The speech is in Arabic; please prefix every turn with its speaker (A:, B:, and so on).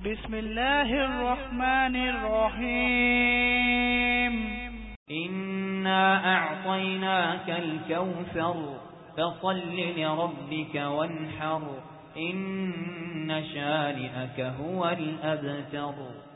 A: بسم الله الرحمن الرحيم
B: إنا أعطيناك الكوثر فصل لربك وانحر إن شانئك هو الأبتر